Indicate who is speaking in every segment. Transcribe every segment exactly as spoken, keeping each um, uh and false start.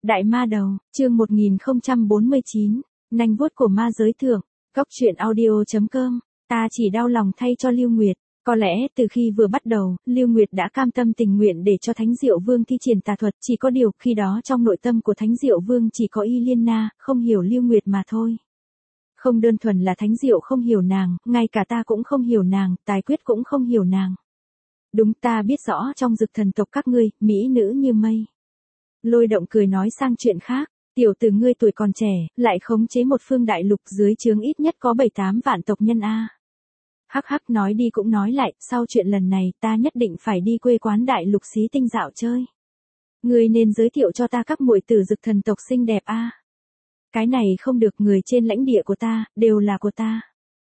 Speaker 1: Đại ma đầu, chương một nghìn không trăm bốn mươi chín, nanh vuốt của ma giới thượng, góc truyện audio.com, ta chỉ đau lòng thay cho Lưu Nguyệt. Có lẽ từ khi vừa bắt đầu, Lưu Nguyệt đã cam tâm tình nguyện để cho Thánh Diệu Vương thi triển tà thuật, chỉ có điều khi đó trong nội tâm của Thánh Diệu Vương chỉ có Y Liên Na, không hiểu Lưu Nguyệt mà thôi. Không đơn thuần là Thánh Diệu không hiểu nàng, ngay cả ta cũng không hiểu nàng, Tài Quyết cũng không hiểu nàng. Đúng, ta biết rõ trong Dực Thần tộc các ngươi, mỹ nữ như mây. Lôi Động cười nói sang chuyện khác, tiểu tử ngươi tuổi còn trẻ, lại khống chế một phương đại lục dưới trướng ít nhất có bảy tám vạn tộc nhân a. Hắc hắc, nói đi cũng nói lại, sau chuyện lần này ta nhất định phải đi quê quán đại lục Xí Tinh dạo chơi. Ngươi nên giới thiệu cho ta các muội tử Dực Thần tộc xinh đẹp a. Cái này không được, người trên lãnh địa của ta, đều là của ta.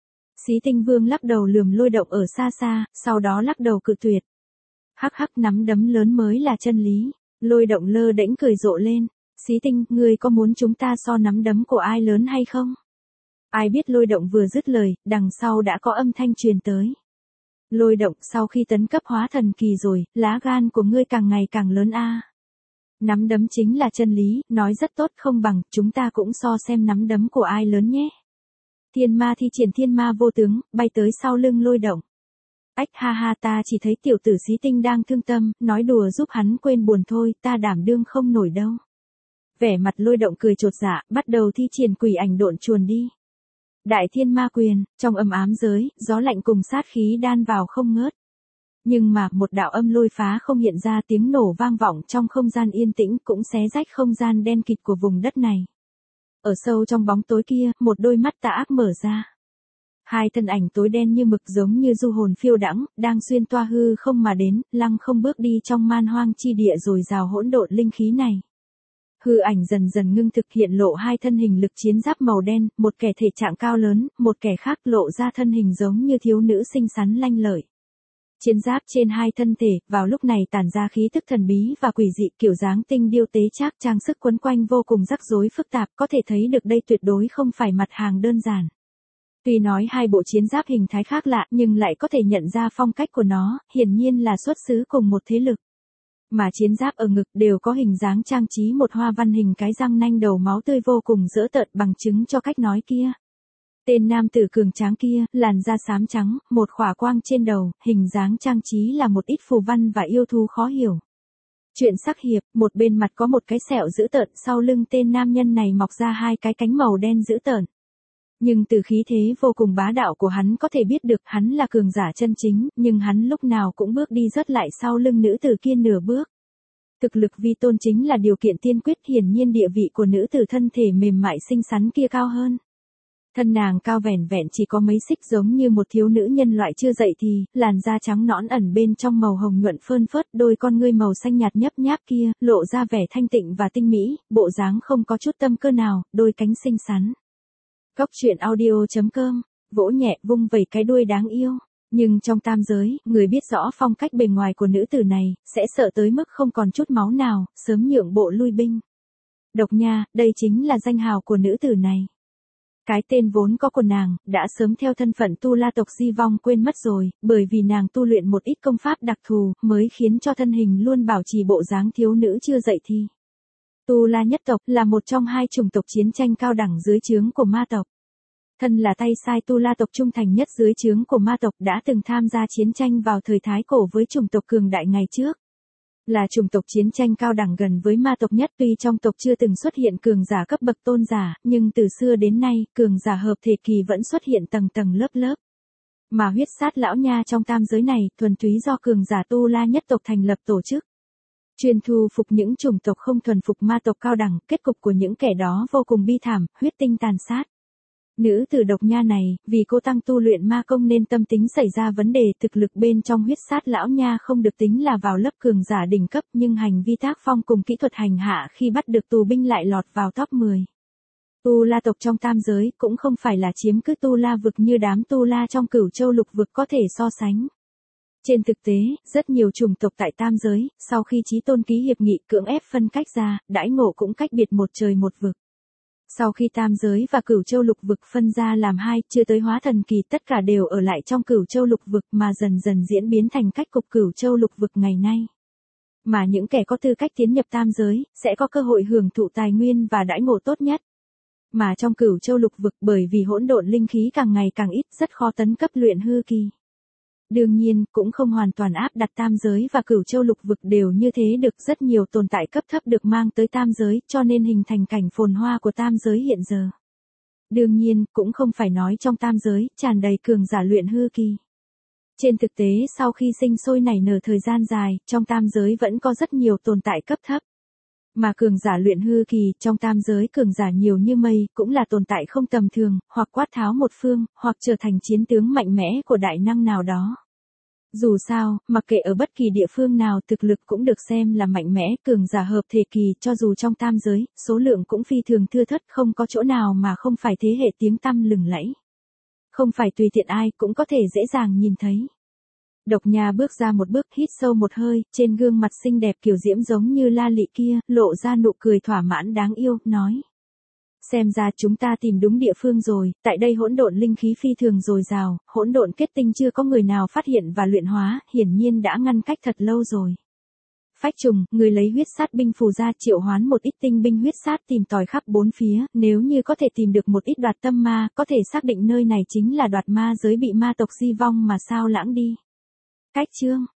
Speaker 1: Xí Tinh Vương lắc đầu lườm Lôi Động ở xa xa, sau đó lắc đầu cự tuyệt. Hắc hắc, nắm đấm lớn mới là chân lý. Lôi Động lơ đễnh cười rộ lên. Xí Tinh, ngươi có muốn chúng ta so nắm đấm của ai lớn hay không? Ai biết Lôi Động vừa dứt lời, đằng sau đã có âm thanh truyền tới. Lôi Động, sau khi tấn cấp hóa thần kỳ rồi, lá gan của ngươi càng ngày càng lớn a. Nắm đấm chính là chân lý, nói rất tốt, không bằng, chúng ta cũng so xem nắm đấm của ai lớn nhé. Thiên ma thi triển thiên ma vô tướng, bay tới sau lưng Lôi Động. Ách ha ha, ta chỉ thấy tiểu tử Xí Tinh đang thương tâm, nói đùa giúp hắn quên buồn thôi, ta đảm đương không nổi đâu. Vẻ mặt Lôi Động cười chột dạ, bắt đầu thi triển quỷ ảnh độn chuồn đi. Đại thiên ma quyền, trong âm ám giới, gió lạnh cùng sát khí đan vào không ngớt. Nhưng mà, một đạo âm lôi phá không hiện ra, tiếng nổ vang vọng trong không gian yên tĩnh, cũng xé rách không gian đen kịt của vùng đất này. Ở sâu trong bóng tối kia, một đôi mắt tà ác mở ra. Hai thân ảnh tối đen như mực giống như du hồn phiêu đãng, đang xuyên toa hư không mà đến, lăng không bước đi trong man hoang chi địa rồi rào hỗn độn linh khí này. Hư ảnh dần dần ngưng thực, hiện lộ hai thân hình lực chiến giáp màu đen, một kẻ thể trạng cao lớn, một kẻ khác lộ ra thân hình giống như thiếu nữ xinh xắn lanh lợi. Chiến giáp trên hai thân thể, vào lúc này tản ra khí tức thần bí và quỷ dị, kiểu dáng tinh điêu tế trác, trang sức quấn quanh vô cùng rắc rối phức tạp, có thể thấy được đây tuyệt đối không phải mặt hàng đơn giản. Tuy nói hai bộ chiến giáp hình thái khác lạ, nhưng lại có thể nhận ra phong cách của nó, hiển nhiên là xuất xứ cùng một thế lực. Mà chiến giáp ở ngực đều có hình dáng trang trí một hoa văn hình cái răng nanh đầu máu tươi vô cùng dữ tợn, bằng chứng cho cách nói kia. Tên nam tử cường tráng kia, làn da xám trắng, một khỏa quang trên đầu, hình dáng trang trí là một ít phù văn và yêu thú khó hiểu. Chuyện sắc hiệp, một bên mặt có một cái sẹo dữ tợn, sau lưng tên nam nhân này mọc ra hai cái cánh màu đen dữ tợn. Nhưng từ khí thế vô cùng bá đạo của hắn có thể biết được hắn là cường giả chân chính, nhưng hắn lúc nào cũng bước đi rớt lại sau lưng nữ tử kia nửa bước. Thực lực vi tôn chính là điều kiện tiên quyết, hiển nhiên địa vị của nữ tử thân thể mềm mại xinh xắn kia cao hơn. Thân nàng cao vẻn vẹn chỉ có mấy xích, giống như một thiếu nữ nhân loại chưa dậy thì, làn da trắng nõn ẩn bên trong màu hồng nhuận phơn phớt, đôi con ngươi màu xanh nhạt nhấp nháp kia, lộ ra vẻ thanh tịnh và tinh mỹ, bộ dáng không có chút tâm cơ nào, đôi cánh xinh xắn. Góc truyện audio.com, vỗ nhẹ vung vẩy cái đuôi đáng yêu. Nhưng trong tam giới, người biết rõ phong cách bề ngoài của nữ tử này, sẽ sợ tới mức không còn chút máu nào, sớm nhượng bộ lui binh. Độc Nha, đây chính là danh hào của nữ tử này. Cái tên vốn có của nàng, đã sớm theo thân phận Tu La tộc di vong quên mất rồi, bởi vì nàng tu luyện một ít công pháp đặc thù, mới khiến cho thân hình luôn bảo trì bộ dáng thiếu nữ chưa dậy thì. Tu La nhất tộc là một trong hai chủng tộc chiến tranh cao đẳng dưới trướng của ma tộc. Thân là tay sai Tu La tộc trung thành nhất dưới trướng của ma tộc, đã từng tham gia chiến tranh vào thời Thái Cổ với chủng tộc cường đại ngày trước. Là chủng tộc chiến tranh cao đẳng gần với ma tộc nhất, tuy trong tộc chưa từng xuất hiện cường giả cấp bậc tôn giả, nhưng từ xưa đến nay, cường giả hợp thể kỳ vẫn xuất hiện tầng tầng lớp lớp. Mà huyết sát lão nha trong tam giới này, thuần túy do cường giả Tu La nhất tộc thành lập tổ chức. Chuyên thu phục những chủng tộc không thuần phục ma tộc cao đẳng, kết cục của những kẻ đó vô cùng bi thảm, huyết tinh tàn sát. Nữ tử Độc Nha này, vì cô tăng tu luyện ma công nên tâm tính xảy ra vấn đề, thực lực bên trong huyết sát lão nha không được tính là vào lớp cường giả đỉnh cấp, nhưng hành vi tác phong cùng kỹ thuật hành hạ khi bắt được tù binh lại lọt vào top mười. Tu La tộc trong tam giới cũng không phải là chiếm cứ Tu La vực như đám Tu La trong Cửu Châu lục vực có thể so sánh. Trên thực tế, rất nhiều chủng tộc tại tam giới, sau khi Chí Tôn ký hiệp nghị cưỡng ép phân cách ra, đãi ngộ cũng cách biệt một trời một vực. Sau khi tam giới và Cửu Châu lục vực phân ra làm hai, chưa tới hóa thần kỳ, tất cả đều ở lại trong Cửu Châu lục vực mà dần dần diễn biến thành cách cục Cửu Châu lục vực ngày nay. Mà những kẻ có tư cách tiến nhập tam giới, sẽ có cơ hội hưởng thụ tài nguyên và đãi ngộ tốt nhất. Mà trong Cửu Châu lục vực bởi vì hỗn độn linh khí càng ngày càng ít, rất khó tấn cấp luyện hư kỳ. Đương nhiên, cũng không hoàn toàn áp đặt tam giới và Cửu Châu lục vực đều như thế, được rất nhiều tồn tại cấp thấp được mang tới tam giới, cho nên hình thành cảnh phồn hoa của tam giới hiện giờ. Đương nhiên, cũng không phải nói trong tam giới tràn đầy cường giả luyện hư kỳ. Trên thực tế sau khi sinh sôi nảy nở thời gian dài, trong tam giới vẫn có rất nhiều tồn tại cấp thấp. Mà cường giả luyện hư kỳ, trong tam giới cường giả nhiều như mây, cũng là tồn tại không tầm thường, hoặc quát tháo một phương, hoặc trở thành chiến tướng mạnh mẽ của đại năng nào đó. Dù sao, mặc kệ ở bất kỳ địa phương nào, thực lực cũng được xem là mạnh mẽ, cường giả hợp thể kỳ, cho dù trong tam giới, số lượng cũng phi thường thưa thớt, không có chỗ nào mà không phải thế hệ tiếng tăm lừng lẫy. Không phải tùy tiện ai cũng có thể dễ dàng nhìn thấy. Độc Nha bước ra một bước, hít sâu một hơi, trên gương mặt xinh đẹp kiểu diễm giống như la lị kia, lộ ra nụ cười thỏa mãn đáng yêu, nói. Xem ra chúng ta tìm đúng địa phương rồi, tại đây hỗn độn linh khí phi thường dồi dào, hỗn độn kết tinh chưa có người nào phát hiện và luyện hóa, hiển nhiên đã ngăn cách thật lâu rồi. Phách trùng, người lấy huyết sát binh phù ra triệu hoán một ít tinh binh huyết sát tìm tòi khắp bốn phía, nếu như có thể tìm được một ít đoạt tâm ma, có thể xác định nơi này chính là đoạt ma giới bị ma tộc di vong mà sao lãng đi. Cách chương